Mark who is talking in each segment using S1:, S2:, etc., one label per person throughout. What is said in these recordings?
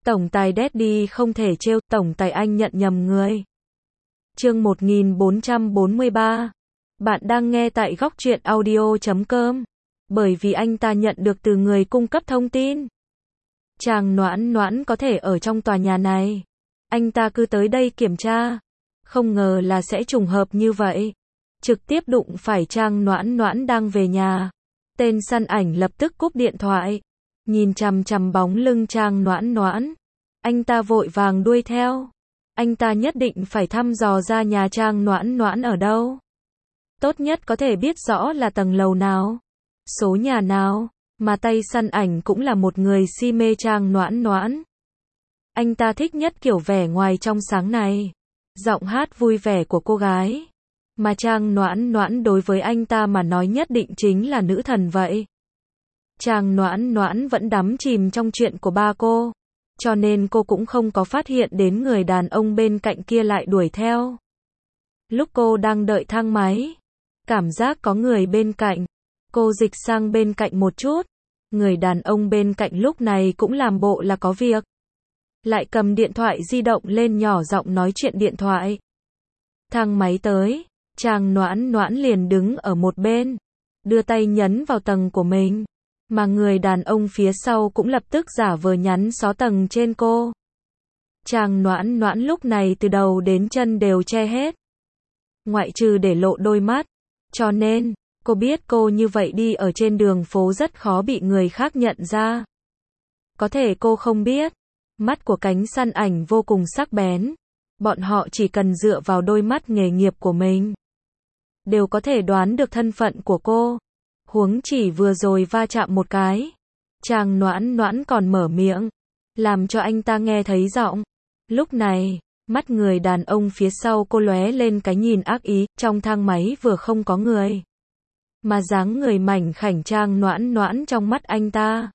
S1: Tổng tài Daddy không thể trêu, tổng tài anh nhận nhầm người. Chương 1443. Bạn đang nghe tại góc truyện audio.com. Bởi vì anh ta nhận được từ người cung cấp thông tin. Chàng Noãn Noãn có thể ở trong tòa nhà này. Anh ta cứ tới đây kiểm tra. Không ngờ là sẽ trùng hợp như vậy. Trực tiếp đụng phải Trang Noãn Noãn đang về nhà. Tên săn ảnh lập tức cúp điện thoại. Nhìn chằm chằm bóng lưng Trang Noãn Noãn. Anh ta vội vàng đuôi theo. Anh ta nhất định phải thăm dò ra nhà Trang Noãn Noãn ở đâu. Tốt nhất có thể biết rõ là tầng lầu nào, số nhà nào, mà tay săn ảnh cũng là một người si mê Trang Noãn Noãn. Anh ta thích nhất kiểu vẻ ngoài trong sáng này, giọng hát vui vẻ của cô gái. Mà Trang Noãn Noãn đối với anh ta mà nói nhất định chính là nữ thần vậy. Trang Noãn Noãn vẫn đắm chìm trong chuyện của ba cô, cho nên cô cũng không có phát hiện đến người đàn ông bên cạnh kia lại đuổi theo. Lúc cô đang đợi thang máy, cảm giác có người bên cạnh, cô dịch sang bên cạnh một chút. Người đàn ông bên cạnh lúc này cũng làm bộ là có việc, lại cầm điện thoại di động lên nhỏ giọng nói chuyện điện thoại. Thang máy tới, Trang Noãn Noãn liền đứng ở một bên, đưa tay nhấn vào tầng của mình, mà người đàn ông phía sau cũng lập tức giả vờ nhắn xóa tầng trên cô. Trang Noãn Noãn lúc này từ đầu đến chân đều che hết, ngoại trừ để lộ đôi mắt, cho nên cô biết cô như vậy đi ở trên đường phố rất khó bị người khác nhận ra. Có thể cô không biết, mắt của cánh săn ảnh vô cùng sắc bén, bọn họ chỉ cần dựa vào đôi mắt nghề nghiệp của mình, đều có thể đoán được thân phận của cô. Huống chỉ vừa rồi va chạm một cái, Trang Noãn Noãn còn mở miệng, làm cho anh ta nghe thấy giọng. Lúc này, mắt người đàn ông phía sau cô lóe lên cái nhìn ác ý, trong thang máy vừa không có người, mà dáng người mảnh khảnh Trang Noãn Noãn trong mắt anh ta,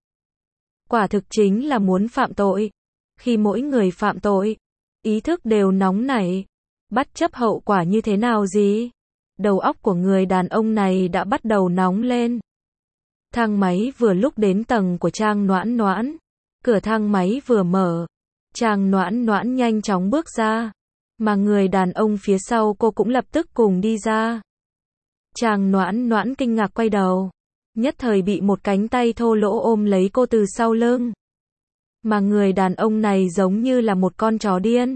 S1: quả thực chính là muốn phạm tội. Khi mỗi người phạm tội, ý thức đều nóng nảy, bất chấp hậu quả như thế nào gì. Đầu óc của người đàn ông này đã bắt đầu nóng lên. Thang máy vừa lúc đến tầng của Trang Noãn Noãn, cửa thang máy vừa mở, Trang Noãn Noãn nhanh chóng bước ra, mà người đàn ông phía sau cô cũng lập tức cùng đi ra. Trang Noãn Noãn kinh ngạc quay đầu, nhất thời bị một cánh tay thô lỗ ôm lấy cô từ sau lưng. Mà người đàn ông này giống như là một con chó điên,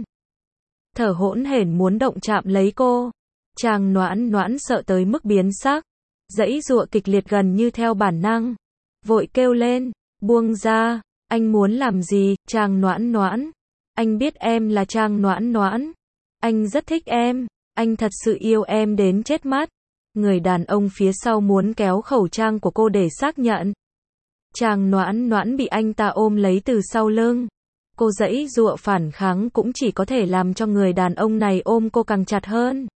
S1: thở hổn hển muốn động chạm lấy cô. Trang Noãn Noãn sợ tới mức biến sắc, giãy giụa kịch liệt gần như theo bản năng, vội kêu lên, buông ra, anh muốn làm gì? Trang Noãn Noãn, anh biết em là Trang Noãn Noãn, anh rất thích em, anh thật sự yêu em đến chết mất. Người đàn ông phía sau muốn kéo khẩu trang của cô để xác nhận. Trang Noãn Noãn bị anh ta ôm lấy từ sau lưng, cô giãy giụa phản kháng cũng chỉ có thể làm cho người đàn ông này ôm cô càng chặt hơn.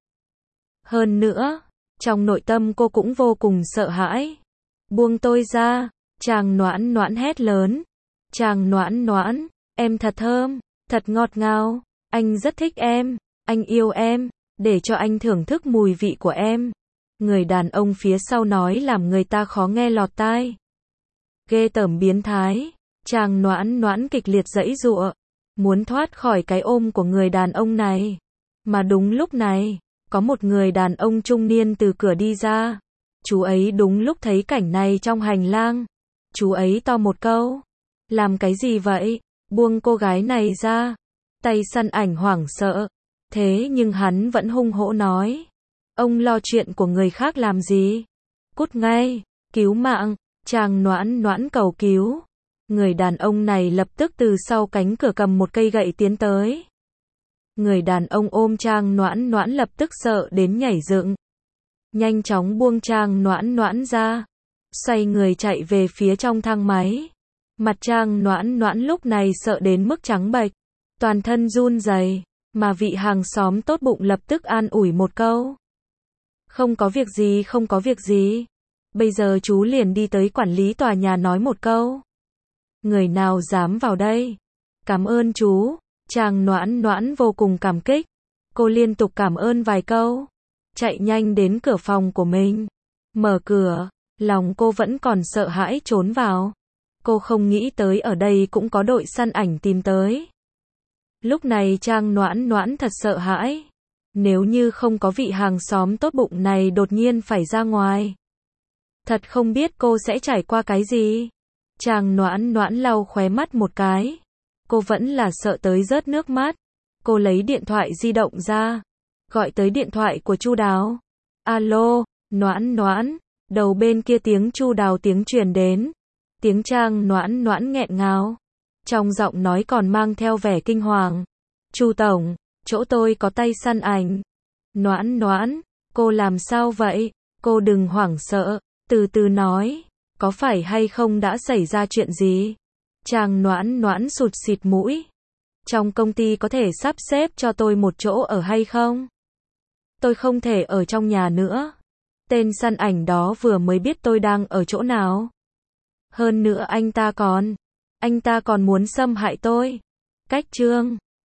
S1: Hơn nữa, trong nội tâm cô cũng vô cùng sợ hãi. Buông tôi ra, Trang Noãn Noãn hét lớn. Trang Noãn Noãn, em thật thơm, thật ngọt ngào, anh rất thích em, anh yêu em, để cho anh thưởng thức mùi vị của em. Người đàn ông phía sau nói làm người ta khó nghe lọt tai. Ghê tởm biến thái, Trang Noãn Noãn kịch liệt giãy giụa, muốn thoát khỏi cái ôm của người đàn ông này. Mà đúng lúc này, có một người đàn ông trung niên từ cửa đi ra. Chú ấy đúng lúc thấy cảnh này trong hành lang. Chú ấy to một câu. Làm cái gì vậy? Buông cô gái này ra. Tay săn ảnh hoảng sợ. Thế nhưng hắn vẫn hung hổ nói. Ông lo chuyện của người khác làm gì? Cút ngay, cứu mạng. Trang Noãn Noãn cầu cứu. Người đàn ông này lập tức từ sau cánh cửa cầm một cây gậy tiến tới. Người đàn ông ôm Trang Noãn Noãn lập tức sợ đến nhảy dựng. Nhanh chóng buông Trang Noãn Noãn ra. Xoay người chạy về phía trong thang máy. Mặt Trang Noãn Noãn lúc này sợ đến mức trắng bệch, toàn thân run rẩy, mà vị hàng xóm tốt bụng lập tức an ủi một câu. Không có việc gì, không có việc gì. Bây giờ chú liền đi tới quản lý tòa nhà nói một câu. Người nào dám vào đây? Cảm ơn chú. Trang Noãn Noãn vô cùng cảm kích. Cô liên tục cảm ơn vài câu, chạy nhanh đến cửa phòng của mình. Mở cửa, lòng cô vẫn còn sợ hãi trốn vào. Cô không nghĩ tới ở đây cũng có đội săn ảnh tìm tới. Lúc này Trang Noãn Noãn thật sợ hãi. Nếu như không có vị hàng xóm tốt bụng này đột nhiên phải ra ngoài. Thật không biết cô sẽ trải qua cái gì. Trang Noãn Noãn lau khóe mắt một cái. Cô vẫn là sợ tới rớt nước mắt. Cô lấy điện thoại di động ra. Gọi tới điện thoại của Chu Đào. Alo, Noãn Noãn. Đầu bên kia tiếng Chu Đào tiếng truyền đến. Tiếng Trang Noãn Noãn nghẹn ngào. Trong giọng nói còn mang theo vẻ kinh hoàng. Chu tổng, chỗ tôi có tay săn ảnh. Noãn Noãn, cô làm sao vậy? Cô đừng hoảng sợ, từ từ nói. Có phải hay không đã xảy ra chuyện gì? Trang Noãn Noãn sụt xịt mũi. Trong công ty có thể sắp xếp cho tôi một chỗ ở hay không? Tôi không thể ở trong nhà nữa. Tên săn ảnh đó vừa mới biết tôi đang ở chỗ nào. Hơn nữa anh ta còn muốn xâm hại tôi. Cách chương